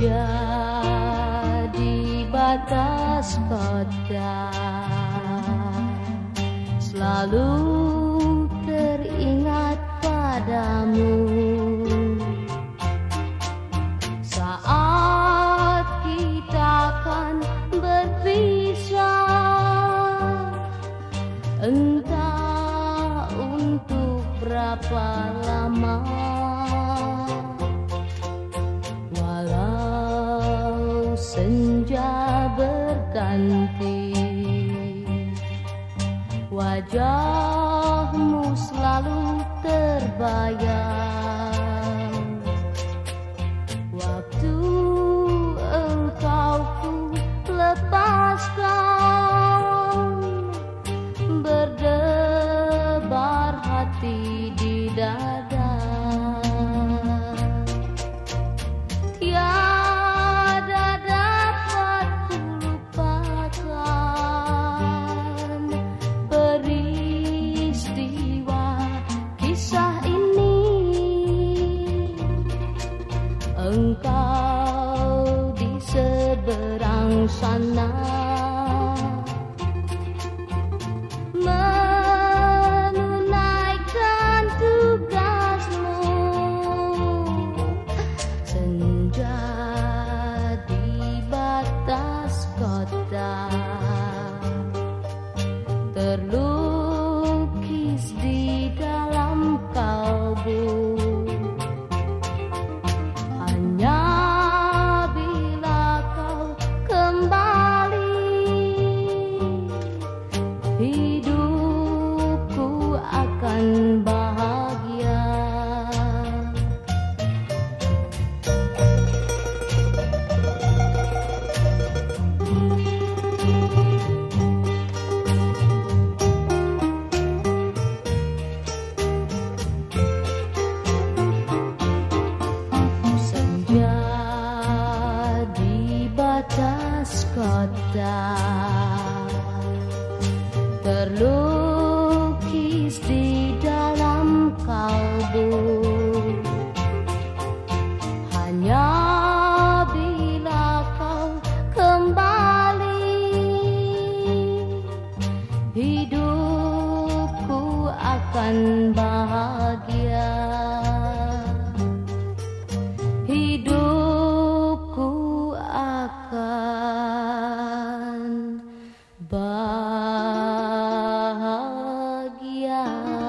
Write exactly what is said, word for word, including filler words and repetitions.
Senja di batas kota selalu teringat padamu. Saat kita akan berpisah, entah untuk berapa lama. Walau senja berganti, wajahmu selalu terbayang. Waktu engkau ku lepaskan, berdebar hati di dada. Tiada dapat ku lupakan peristiwa kisah ini. Engkau di seberang sana menunaikan tugasmu. Senja di batas kota terlukis di dalam kalbu. Hanya bila kau kembali, hidupku akan bahagia. Senja di batas kota terlukis di dalam kalbu. Hanya bila kau kembali, hidupku akan bahagia. Hidupku akan bahagia.